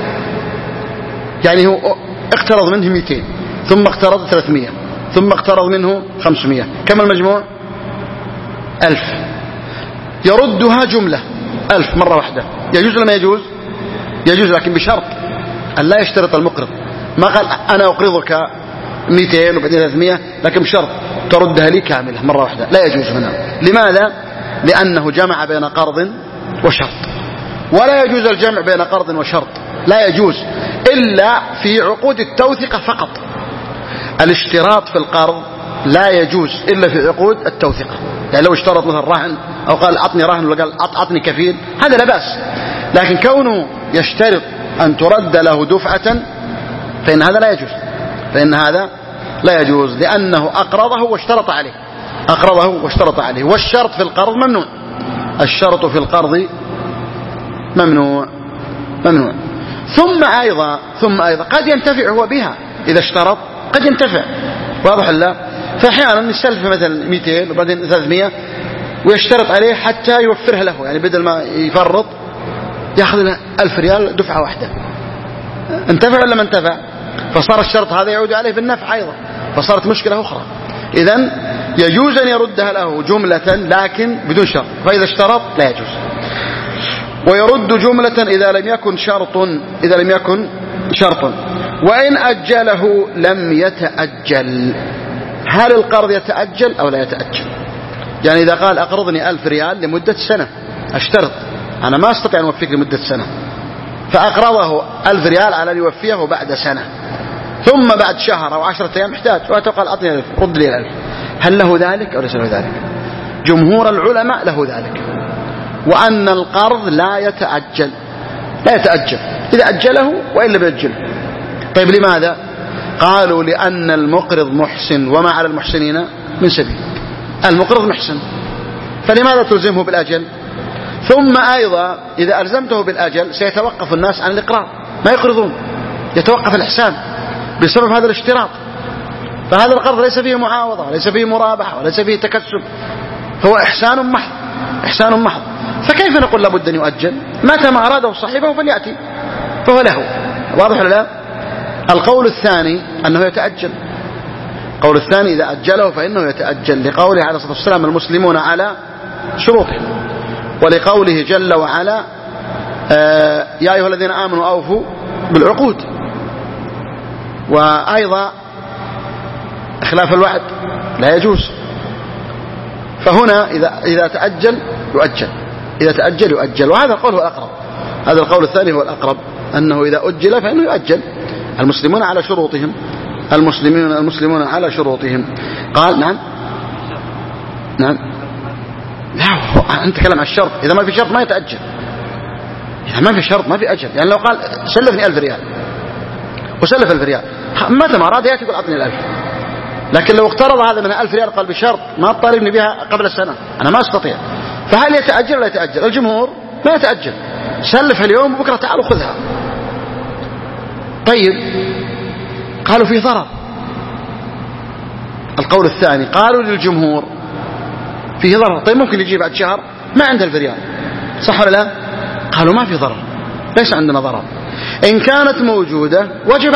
يعني هو اقترض منه 200 ثم اقترض 300 ثم اقترض منه 500، كم المجموع؟ 1000. يردها جملة 1000 مرة واحدة، يجوز ولا ما يجوز؟ يجوز، لكن بشرط أن لا يشترط المقرض. ما قال أنا أقرضك 200 وبعدين 300، لكن بشرط تردها لي كاملة مرة واحدة، لا يجوز هنا. لماذا؟ لأنه جمع بين قرض وشرط، ولا يجوز الجمع بين قرض وشرط، لا يجوز إلا في عقود التوثقة فقط. الاشتراط في القرض لا يجوز إلا في عقود التوثقة. يعني لو اشترط مثلا رهن أو قال أعطني رهن ولا قال أعطني كفيل، هذا لا بأس. لكن كونه يشترط أن ترد له دفعة فإن هذا لا يجوز، فإن هذا لا يجوز، لأنه أقرضه واشترط عليه، أقرضه واشترط عليه. والشرط في القرض ممنوع، الشرط في القرض ممنوع. ثم أيضا قد ينتفع هو بها إذا اشترط، قد ينتفع، واضح الله. فأحيانا يستلف مثلا 200 وبعدين 300 ويشترط عليه حتى يوفرها له، يعني بدل ما يفرط يأخذ له 1000 ريال دفعة واحدة. انتفع ولا ما انتفع؟ فصار الشرط هذا يعود عليه بالنفع أيضا، فصارت مشكلة أخرى. إذن يجوز أن يردها له جملة لكن بدون شرط، فإذا اشترط لا يجوز. ويرد جملة إذا لم يكن شرطا، وإن أجله لم يتأجل. هل القرض يتأجل أو لا يتأجل؟ يعني إذا قال أقرضني 1000 ريال لمدة سنة، أشترط أنا ما أستطيع أن أوفيك لمدة سنة، فأقرضه 1000 ريال على أن يوفيه بعد سنة، ثم بعد شهر أو 10 أيام محتاج وقال أعطني 1000 رد لي 1000، هل له ذلك أو ليس له ذلك؟ جمهور العلماء له ذلك، وأن القرض لا يتأجل إذا أجله وإلا بيأجله. طيب لماذا؟ قالوا لأن المقرض محسن وما على المحسنين من سبيل. المقرض محسن، فلماذا تلزمه بالأجل؟ ثم أيضا إذا ألزمته بالأجل سيتوقف الناس عن الإقراض، ما يقرضون، يتوقف الإحسان بسبب هذا الاشتراط. فهذا القرض ليس فيه معاوضة وليس فيه مرابحة وليس فيه تكسب، هو إحسان محض. فكيف نقول لابد أن يؤجل؟ متى ما أراده صاحبه فليأتي فهو له، واضح ولا لا؟ القول الثاني أنه يتأجل، القول الثاني إذا أجله فإنه يتأجل، لقوله عليه الصلاة والسلام المسلمون على شروطهم، ولقوله جل وعلا يا أيها الذين آمنوا أوفوا بالعقود. وأيضا خلاف الوعد لا يجوز. فهنا إذا تأجل يؤجل، إذا تأجل يؤجل، وهذا القول هو الأقرب. هذا القول الثاني هو الأقرب، أنه إذا أجل فإنه يؤجل. المسلمون على شروطهم، المسلمون على شروطهم. قال نعم لا، أنت تكلم عن الشرط. إذا ما في شرط ما يتأجل، إذا ما في شرط ما في أجل. يعني لو قال سلفني 1000 ريال وسلف 1000 ريال، متى ما أراد يأتي يقول أعطني 1000. لكن لو اقترض هذا من 1000 ريال قال بشرط ما تطالبني بها قبل السنة، أنا ما أستطيع، فهل يتأجل ولا يتأجل؟ الجمهور ما يتأجل، سلف اليوم وبكرة تعالوا خذها. طيب قالوا فيه ضرر. القول الثاني قالوا للجمهور فيه ضرر. طيب ممكن يجي بعد شهر ما عنده 1000 ريال، صح ولا لا؟ قالوا ما في ضرر، ليس عندنا ضرر. إن كانت موجودة وجب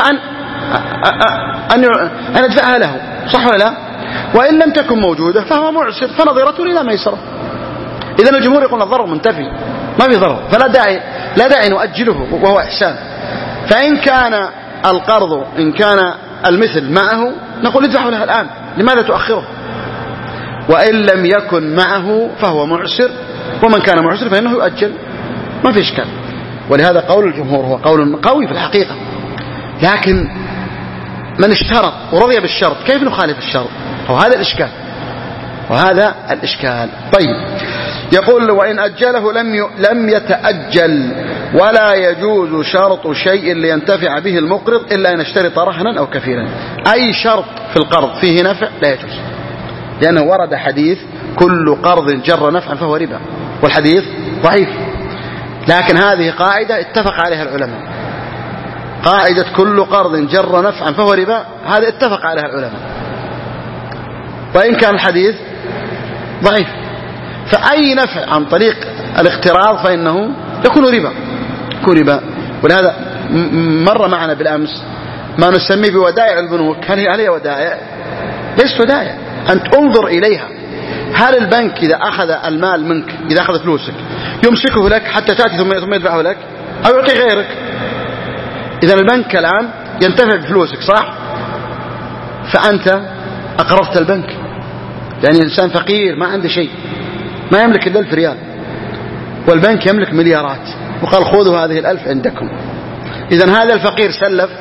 أن ندفعها له، صح ولا لا؟ وإن لم تكن موجودة فهو معسر فنظرة إلى ميسرة. إذن الجمهور يقول الضرر منتفي، ما في ضرر، فلا داعي نؤجله وهو إحسان. فإن كان القرض إن كان المثل معه نقول ادفعه له الآن، لماذا تؤخره؟ وإن لم يكن معه فهو معسر، ومن كان معسر فإنه يؤجل، ما في إشكال. ولهذا قول الجمهور هو قول قوي في الحقيقة. لكن من اشترط ورضي بالشرط كيف نخالف الشرط؟ وهذا الإشكال، وهذا الإشكال. طيب، يقول وإن أجله لم يتأجل، ولا يجوز شرط شيء لينتفع به المقرض إلا أن يشترط رهنا أو كفيلا. أي شرط في القرض فيه نفع لا يجوز، لأنه ورد حديث كل قرض جر نفعا فهو ربا، والحديث ضعيف. لكن هذه قاعدة اتفق عليها العلماء، قاعدة كل قرض جر نفعا فهو ربا، هذا اتفق عليها العلماء، وإن كان الحديث ضعيف. فأي نفع عن طريق الاقتراض فإنه يكون ربا، يكون ربا. ولهذا مر معنا بالأمس ما نسميه بودائع البنوك. هل هي ودائع؟ ليست ودائع. أنت انظر إليها. هل البنك إذا أخذ المال منك، إذا أخذ فلوسك يمسكه لك حتى تأتي ثم يدفعه لك، أو يعطي غيرك؟ إذا البنك الآن ينتفع بفلوسك، صح؟ فأنت أقرضت البنك، يعني الإنسان فقير ما عنده شيء، ما يملك إلا 1000 ريال، والبنك يملك مليارات، وقال خذوا هذه 1000 عندكم. إذا هذا الفقير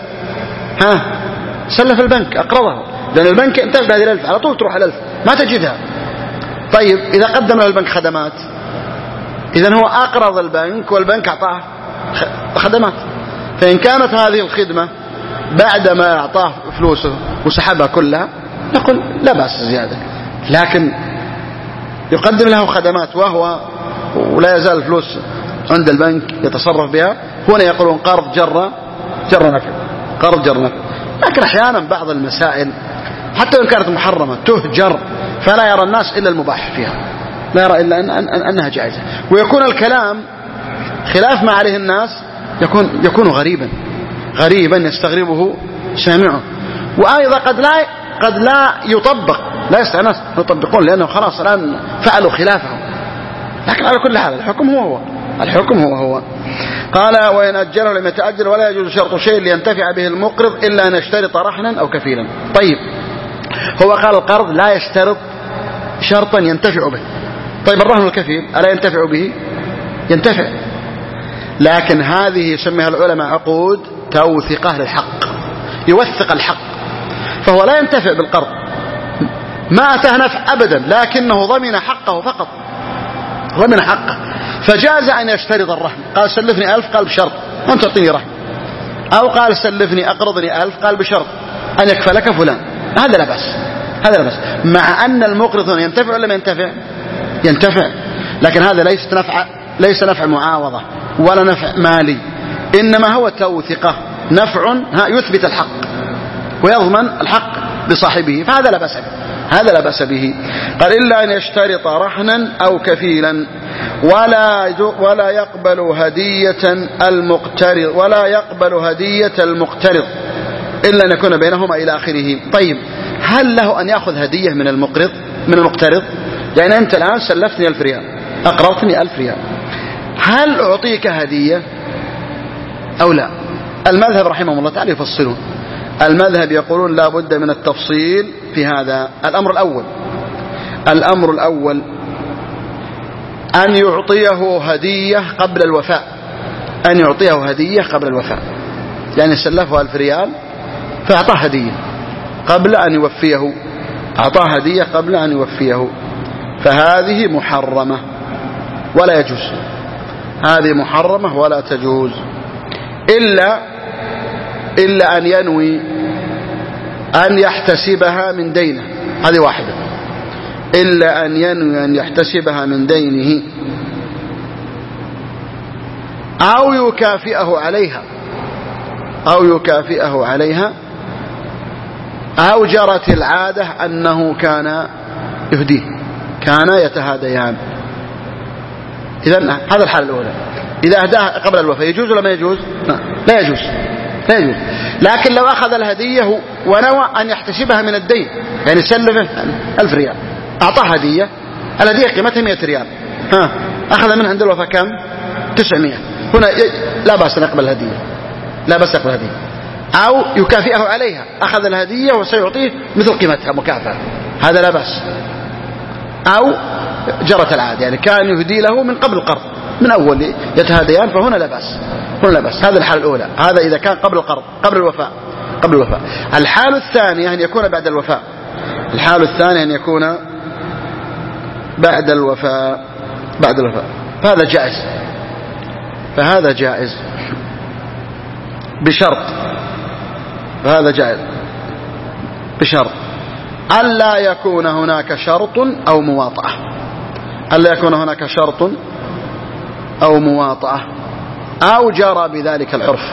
سلف البنك، أقرضه، لأن البنك ينتفع بهذه 1000 على طول تروح 1000 ما تجدها. طيب إذا قدم له البنك خدمات، إذا هو أقرض البنك والبنك أعطاه خدمات، فإن كانت هذه الخدمة بعدما أعطاه فلوسه وسحبها كلها نقول لا بأس زيادة. لكن يقدم له خدمات ولا يزال الفلوس عند البنك يتصرف بها، هنا يقولون قرض جر نفع، قرض جر نفع. لكن أحيانا بعض المسائل حتى وإن كانت محرمة تهجر، فلا يرى الناس إلا المباح فيها، لا يرى إلا أنها جائزة، ويكون الكلام خلاف ما عليه الناس، يكون غريبا يستغربه سامعه. وأيضا قد لا يطبق، لا يستطيع الناس يطبقون، لأنه خلاص الآن فعلوا خلافه. لكن على كل حال الحكم هو. قال وإن أجله لم يتأجل، ولا يجوز شرط شيء لينتفع به المقرض إلا أن يشترط رهنا أو كفيلا. طيب، هو قال القرض لا يشترط شرطا ينتفع به. طيب الرهن الكفيل ألا ينتفع به؟ ينتفع، لكن هذه يسميها العلماء عقود توثقة للحق، يوثق الحق، فهو لا ينتفع بالقرض، ما أتاه نفع أبدا، لكنه ضمن حقه فقط، ضمن حقه. فجاز أن يشترط الرهن، قال سلفني 1000 قال بشرط أن تعطيني رهن، أو قال سلفني أقرضني 1000 قال بشرط أن يكفلك فلان، هذا لا بأس، هذا لا بأس، مع أن المقرض ينتفع ولا ما ينتفع؟ ينتفع، لكن هذا ليس نفع معاوضة ولا نفع مالي، إنما هو توثقة، نفع يثبت الحق ويضمن الحق لصاحبه، فهذا لا بأس به، هذا لا بأس به. قال إلا أن يشترط رهنا أو كفيلا، ولا يقبل هدية المقترض إلا أن يكون بينهما إلى آخره. طيب هل له أن يأخذ هدية من المقترض؟ يعني أنت الآن سلفتني 1000 ريال، أقرضتني 1000 ريال، هل أعطيك هدية أو لا؟ المذهب رحمه الله تعالى يفصلون. المذهب يقولون لا بد من التفصيل في هذا. الأمر الأول أن يعطيه هدية قبل الوفاء، يعني سلفه 1000 ريال فأعطاه هدية قبل أن يوفيه، أعطاه هدية قبل أن يوفيه، فهذه محرمة ولا يجوز، هذه محرمة ولا تجوز، إلا أن ينوي أن يحتسبها من دينه، هذه واحدة، إلا أن ينوي أن يحتسبها من دينه أو يكافئه عليها، أو جرت العادة أنه كان يهديه، كان يتهاديان. إذن هذا الحالة الأولى. إذا أهداه قبل الوفاة يجوز ولا ما يجوز؟ لا يجوز. لكن لو أخذ الهدية ونوى أن يحتسبها من الدين، يعني سلفه 1000 ريال أعطاه هدية، الهدية قيمتها 100 ريال، أخذ من عند الوفاة كم؟ 900، هنا لا بأس أن يقبل الهدية، أو يكافئه عليها، أخذ الهدية وسيعطيه مثل قيمتها مكافأة، هذا لا بأس. أو جرت العادة، يعني كان يهدي له من قبل القرض، من أول يتهاديان، فهنا لا بأس، هنا لا بأس. هذه الحالة الأولى، هذا إذا كان قبل القرض، قبل الوفاء. الحالة الثانية أن يكون بعد الوفاء. الحالة الثانية أن يكون بعد الوفاء، فهذا جائز بشرط، ألا يكون هناك شرط أو مواطأة، أو جرى بذلك العرف،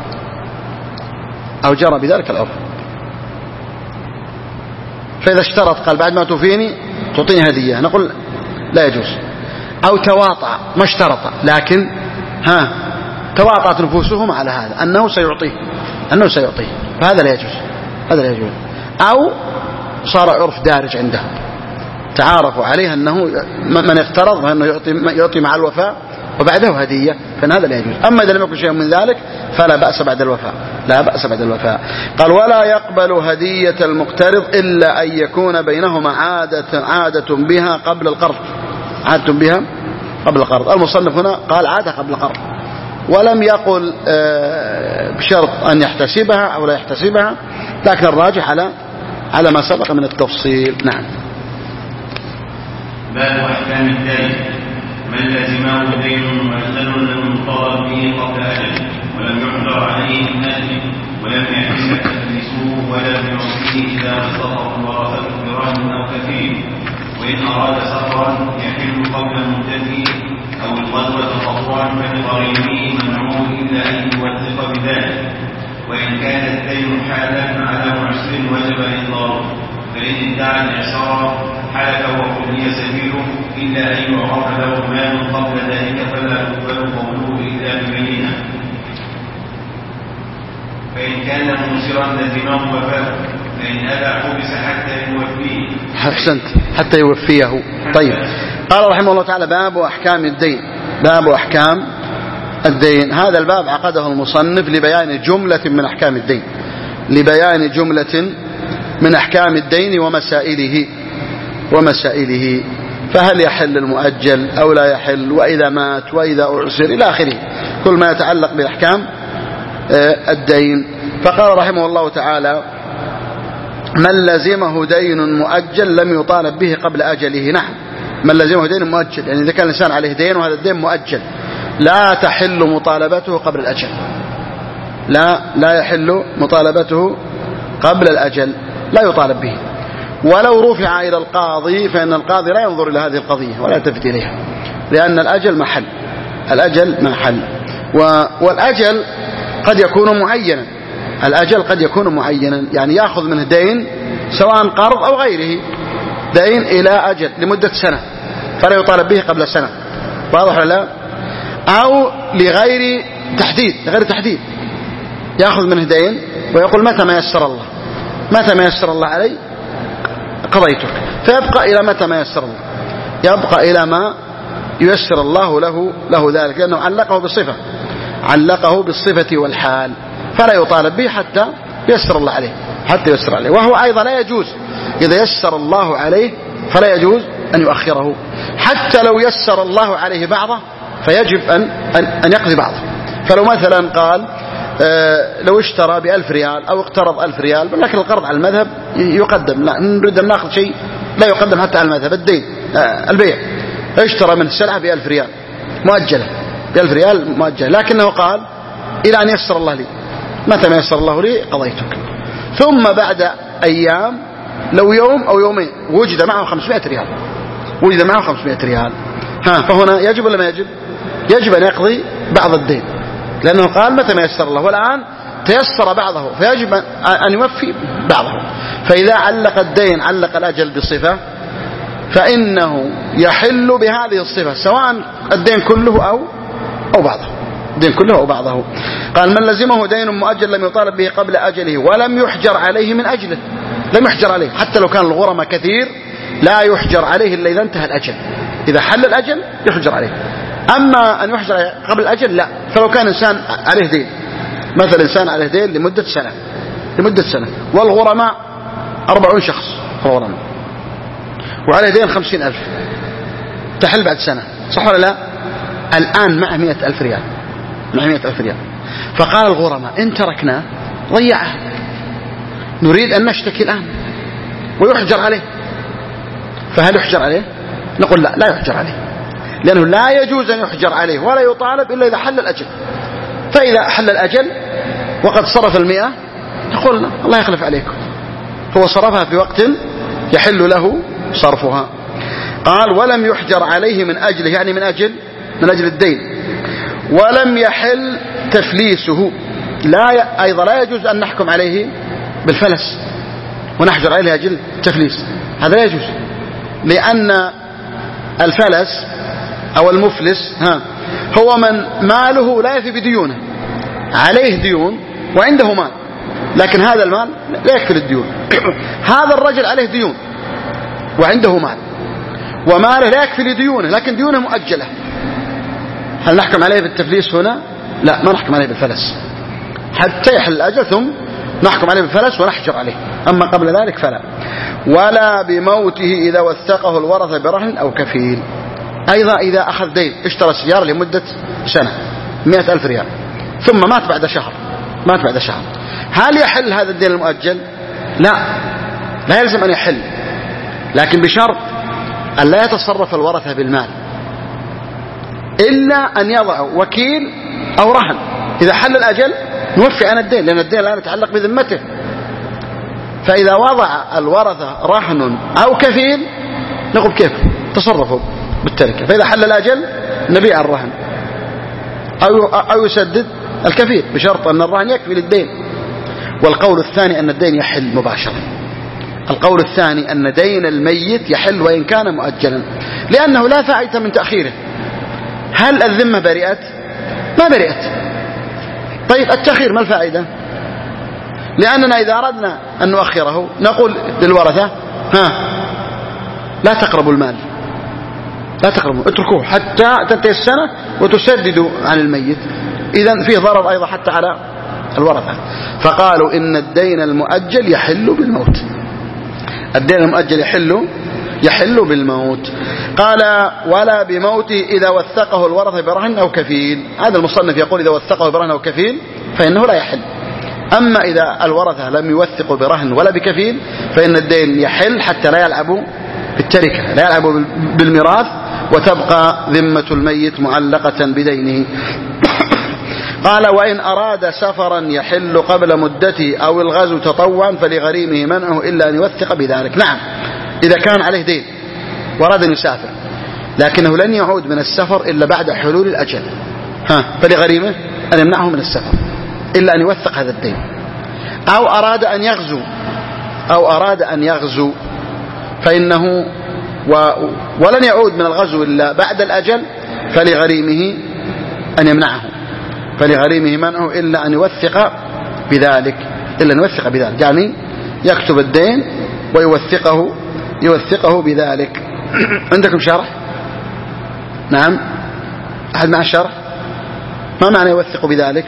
فإذا اشترط قال بعد ما توفيني تعطيني هدية، نقول لا يجوز. أو تواطأ، ما اشترط لكن تواطأت نفوسهم على هذا أنه سيعطيه، فهذا لا يجوز. أو صار عرف دارج عندهم، تعارفوا عليه أنه من اقترض فإنه يعطي مع الوفاء وبعده هدية، فإن هذا لا يجوز. أما إذا لم يكن شيء من ذلك فلا بأس بعد الوفاء. قال ولا يقبل هدية المقترض إلا أن يكون بينهما عادة بها قبل القرض. المصنف هنا قال عادة قبل القرض، ولم يقل بشرط أن يحتسبها أو لا يحتسبها، لكن الراجح على ما سبق من التفصيل. نعم. باب أحكام الدين. من لزمه دين مؤجل لم يطالب به قبل أجل ولم يحجر عليه من أجله ولم يحل تدريسه ولا يعطيه إذا وسطه الورثة برهن أو كفيل، وإن أراد سفرا يحل قبل مدته أو الغزوة تطوعا فلغريمه منعه إلا أن يوثق بذلك. وإن كان الدين حالا على معسر وجب إنظاره، فإن ادعى الإعسار حلف وخلي سبيله إلا أن يعرف له مال قبل ذلك فلا يقبل قوله إلا ببينه. فإن كان موسرا لزمه وفاه، فإن أبى حبس حتى يوفيه. أحسنت، حتى يوفيه. طيب، قال رحمه الله تعالى باب أحكام الدين. هذا الباب عقده المصنف لبيان جملة من أحكام الدين ومسائله، فهل يحل المؤجل أو لا يحل، وإذا مات وإذا أعسر إلى آخره، كل ما يتعلق بأحكام الدين. فقال رحمه الله تعالى من لزمه دين مؤجل لم يطالب به قبل أجله. نعم، من لزمه دين مؤجل، يعني إذا كان الإنسان عليه دين وهذا الدين مؤجل لا تحل مطالبته قبل الأجل، لا يحل مطالبته قبل الأجل، لا يطالب به. ولو رفع إلى القاضي فإن القاضي لا ينظر إلى هذه القضية ولا يلتفت إليها، لأن الأجل محل. والأجل قد يكون معينا، يعني يأخذ منه دين سواء قرض أو غيره، دين إلى أجل لمدة سنة فلا يطالب به قبل سنة، واضح ولا لا؟ أو لغير تحديد، يأخذ منه دين ويقول متى ما يسر الله علي قضيتك، فيبقى إلى متى ما يسر الله، يبقى إلى ما ييسر الله له ذلك، لأنه علقه بالصفة والحال، فلا يطالب به حتى يسر الله عليه، وهو أيضا لا يجوز إذا يسر الله عليه فلا يجوز أن يؤخره، حتى لو يسر الله عليه بعضه فيجب أن يقضي بعضه. فلو مثلا قال لو اشترى ب1000 ريال أو اقترض 1000 ريال، لكن القرض على المذهب يقدم، لا نريد أن نأخذ شيء لا يقدم حتى على المذهب، الدين البيع، اشترى من السلعة ب1000 ريال مؤجلة، لكنه قال إلى أن يسر الله لي، متى ما يسر الله لي قضيتك. ثم بعد أيام لو يوم أو يومين وجد معه 500 ريال، فهنا يجب ولا ما يجب؟ يجب أن يقضي بعض الدين، لأنه قال متى ما يسر الله، والآن تيسر بعضه فيجب أن يوفي بعضه. فإذا علق الدين علق الأجل بصفة فإنه يحل بهذه الصفة، سواء الدين كله أو بعضه. قال من لزمه دين مؤجل لم يطالب به قبل أجله ولم يحجر عليه من أجله، لم يحجر عليه، حتى لو كان الغرمة كثير لا يحجر عليه إلا إذا انتهى الأجل، إذا حل الأجل يحجر عليه. أما أن يحجر قبل الأجل لا. فلو كان إنسان عليه دين، مثل إنسان عليه دين لمدة سنة والغرماء 40 شخص، وعليه دين 50,000 تحل بعد سنة، صح ولا لا؟ الآن معه 100,000 ريال، معه 100,000 ريال. فقال الغرماء إن تركناه ضيعه، نريد أن نشتكي الآن ويحجر عليه. فهل يحجر عليه؟ نقول لا، لا يحجر عليه، لأنه لا يجوز أن يحجر عليه ولا يطالب إلا إذا حل الأجل. فإذا حل الأجل وقد صرف 100 نقول الله يخلف عليكم، هو صرفها في وقت يحل له صرفها. قال ولم يحجر عليه من أجله، يعني من أجل الدين، ولم يحل تفليسه، أيضا لا يجوز أن نحكم عليه بالفلس ونحجر عليه أجل التفليس، هذا لا يجوز، لأن الفلس أو المفلس هو من ماله لا يفي بديونه، عليه ديون وعنده مال، لكن هذا المال لا يكفي الديون. هذا الرجل عليه ديون وعنده مال، وماله لا يكفي لديونه، لكن ديونه مؤجلة، هل نحكم عليه بالتفليس هنا؟ لا، ما نحكم عليه بالفلس حتى يحل الأجل، ثم نحكم عليه بالفلس ونحجر عليه، أما قبل ذلك فلا. ولا بموته إذا وثقه الورثة برهن أو كفيل. أيضا إذا أخذ دين، اشترى سيارة لمدة سنة 100,000 ريال، ثم مات بعد شهر، هل يحل هذا الدين المؤجل؟ لا يلزم أن يحل، لكن بشرط أن لا يتصرف الورثة بالمال إلا أن يضعوا وكيل أو رهن. إذا حل الأجل نوفي عن الدين، لأن الدين لا يتعلق بذمته. فإذا وضع الورثة رهن أو كفيل نقول كيف تصرفوا بالتركة، فإذا حل الأجل نبيع الرهن أو يسدد الكفيل، بشرط أن الرهن يكفي للدين. والقول الثاني أن الدين يحل مباشرة، القول الثاني أن دين الميت يحل وإن كان مؤجلا، لأنه لا فائدة من تأخيره. هل الذمة برئت؟ ما برئت. طيب التأخير ما الفائدة؟ لأننا إذا أردنا أن نؤخره نقول للورثة لا تقربوا المال، لا تقربوا، اتركوه حتى تنتهي السنة وتسددوا عن الميت. إذن فيه ضرر أيضا حتى على الورثة. فقالوا إن الدين المؤجل يحل بالموت، الدين المؤجل يحل بالموت. قال ولا بموته إذا وثقه الورثة برهن أو كفيل. هذا المصنف يقول إذا وثقه برهن أو كفيل فإنه لا يحل. أما إذا الورثة لم يوثقوا برهن ولا بكفيل فإن الدين يحل حتى لا يلعبوا بالتركة، لا يلعبوا بالميراث، وتبقى ذمة الميت معلقة بدينه. قال وإن أراد سفرا يحل قبل مدته أو الغزو تطوعا فلغريمه منعه إلا أن يوثق بذلك. نعم، إذا كان عليه دين وأراد أن يسافر لكنه لن يعود من السفر إلا بعد حلول الأجل، فلغريمه أن يمنعه من السفر إلا أن يوثق هذا الدين. أو أراد أن يغزو فإنه ولن يعود من الغزو إلا بعد الأجل فلغريمه أن يمنعه، فلغريمه منعه إلا أن يوثق بذلك، يعني يكتب الدين ويوثقه بذلك. عندكم شرح؟ نعم، أحد مع الشرح؟ ما معنى يوثق بذلك؟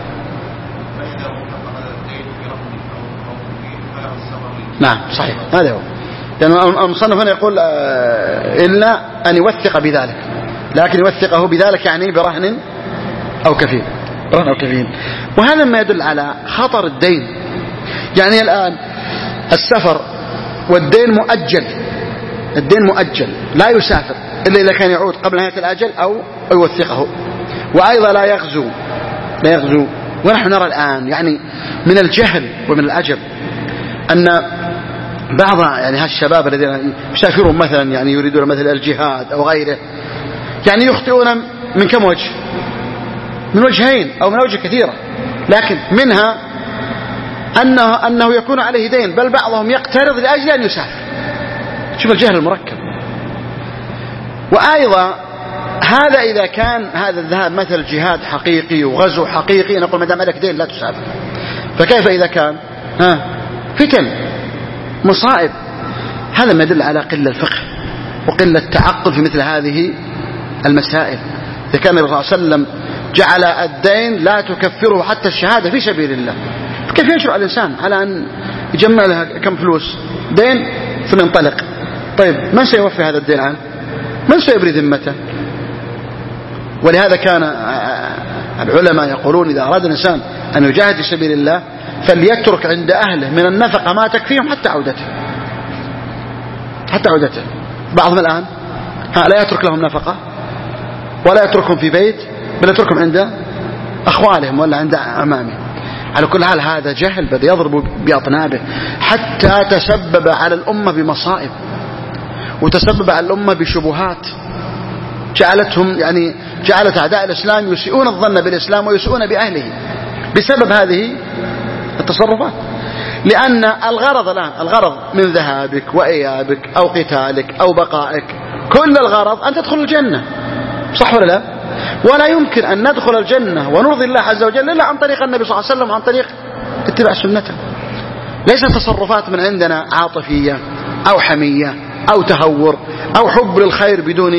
نعم صحيح، هذا هو. لأن المصنف هنا يقول إلا أن يوثق بذلك، لكن يوثقه بذلك يعني برهن أو كفيل، وهذا ما يدل على خطر الدين. يعني الآن السفر والدين مؤجل، الدين مؤجل لا يسافر إلا إذا كان يعود قبل نهاية الأجل أو يوثقه، وأيضا لا يغزو. ونحن نرى الآن يعني من الجهل ومن العجب أن بعض يعني هالشباب الذين يسافرون مثلا يعني يريدون مثل الجهاد أو غيره، يعني يخطئون من كم وجه؟ من وجهين أو من وجه كثيرة، لكن منها أنه يكون عليه دين، بل بعضهم يقترض لأجل أن يسافر. شوف الجهل المركب. وأيضا هذا إذا كان هذا الذهاب مثل جهاد حقيقي وغزو حقيقي نقول ما دام عليك دين لا تسافر. فكيف إذا كان فتن مصائب؟ هذا ما يدل على قلة الفقه وقلة التعقل في مثل هذه المسائل. إذا كان الرسول صلى الله عليه وسلم جعل الدين لا تكفره حتى الشهادة في سبيل الله، كيف يشرع الإنسان على أن يجمع لها كم فلوس دين ثم ينطلق؟ طيب من سيوفي هذا الدين عنه؟ من سيبري ذمته؟ ولهذا كان العلماء يقولون إذا أراد الإنسان أن يجاهد في سبيل الله فليترك عند أهله من النفقة ما تكفيهم حتى عودته. بعضهم الآن لا يترك لهم نفقة ولا يتركهم في بيت، بل يتركهم عند أخوالهم ولا عند أمامهم. على كل حال هذا جهل بدأ يضرب بأطنابه حتى تسبب على الأمة بمصائب، وتسبب على الأمة بشبهات جعلت أعداء الإسلام يسيئون الظن بالإسلام ويسيئون بأهله بسبب هذه التصرفات. لأن الغرض من ذهابك وإيابك أو قتالك أو بقائك، كل الغرض أن تدخل الجنة، صح ولا لا؟ ولا يمكن أن ندخل الجنة ونرضي الله عز وجل إلا عن طريق النبي صلى الله عليه وسلم وعن طريق اتباع سنته. ليس تصرفات من عندنا عاطفية أو حمية أو تهور أو حب للخير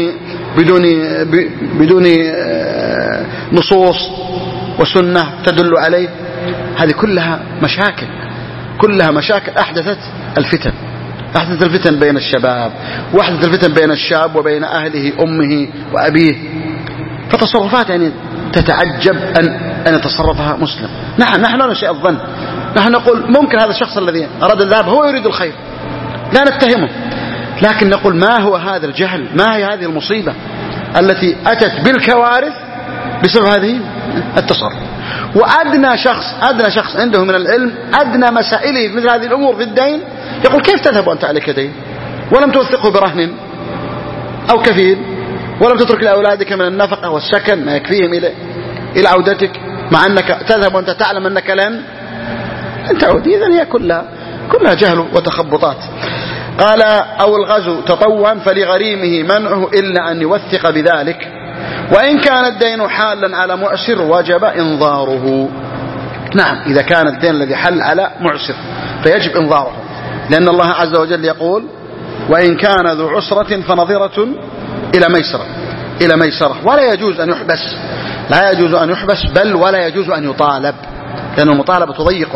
بدون نصوص وسنة تدل عليه. هذه كلها مشاكل أحدثت الفتن بين الشباب، وأحدثت الفتن بين الشاب وبين أهله أمه وأبيه. فتصرفات تتعجب أن يتصرفها مسلم. نحن لا نشيء الظن، نحن نقول ممكن هذا الشخص الذي أراد الذهاب هو يريد الخير، لا نتهمه، لكن نقول ما هو هذا الجهل، ما هي هذه المصيبة التي أتت بالكوارث بسبب هذه التصرف. وأدنى شخص عنده من العلم أدنى مسائله في مثل هذه الأمور في الدين يقول كيف تذهب وأنت عليك دين ولم توثقه برهن أو كفيل، ولم تترك لأولادك من النفقة والسكن ما يكفيهم إلى عودتك، مع أنك تذهب وأنت تعلم أنك لن تعود. إذن هي كلها جهل وتخبطات. قال أو الغزو تطوعا فلغريمه منعه إلا أن يوثق بذلك، وإن كان الدين حالا على معسر وجب إنظاره. نعم، إذا كان الدين الذي حل على معسر فيجب إنظاره، لأن الله عز وجل يقول وإن كان ذو عسرة فنظرة إلى ميسرة. ولا يجوز أن يحبس، بل ولا يجوز أن يطالب، لأن المطالبة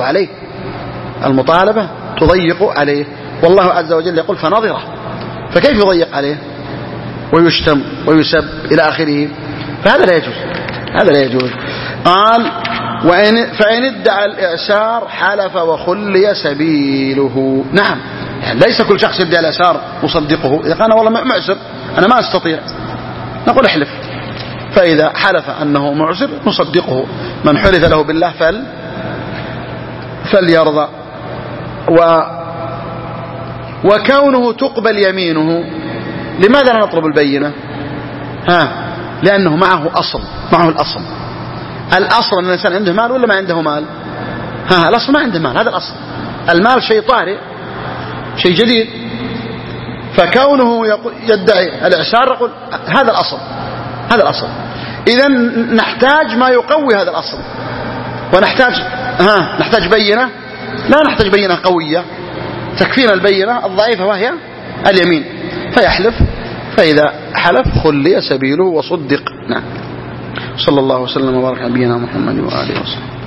تضيق عليه. والله عز وجل يقول فنظرة، فكيف يضيق عليه ويشتم ويسب إلى آخره؟ فهذا لا يجوز. قال فإن ادعى الإعسار حلف وخلي سبيله. نعم، يعني ليس كل شخص يدعي الإعسار نصدقه. إذا قال والله معسر أنا ما أستطيع، نقول احلف. فإذا حلف أنه معسر نصدقه. من حلف له بالله فليرضى. وكونه تقبل يمينه، لماذا لا نطلب البينة؟ لأنه معه الأصل أن الإنسان عنده مال ولا ما عنده مال؟ الأصل ما عنده مال، هذا الأصل. المال شيء طارئ، شيء جديد، فكونه يدعي الإعسار نقول هذا الأصل. إذا نحتاج ما يقوي هذا الأصل، نحتاج بينة. لا نحتاج بينة قوية، تكفينا البينة الضعيفة وهي اليمين، فيحلف. فإذا حلف خلي سبيله وصدق. نعم. صلى الله وسلم وبارك على نبينا محمد وآله وصحبه.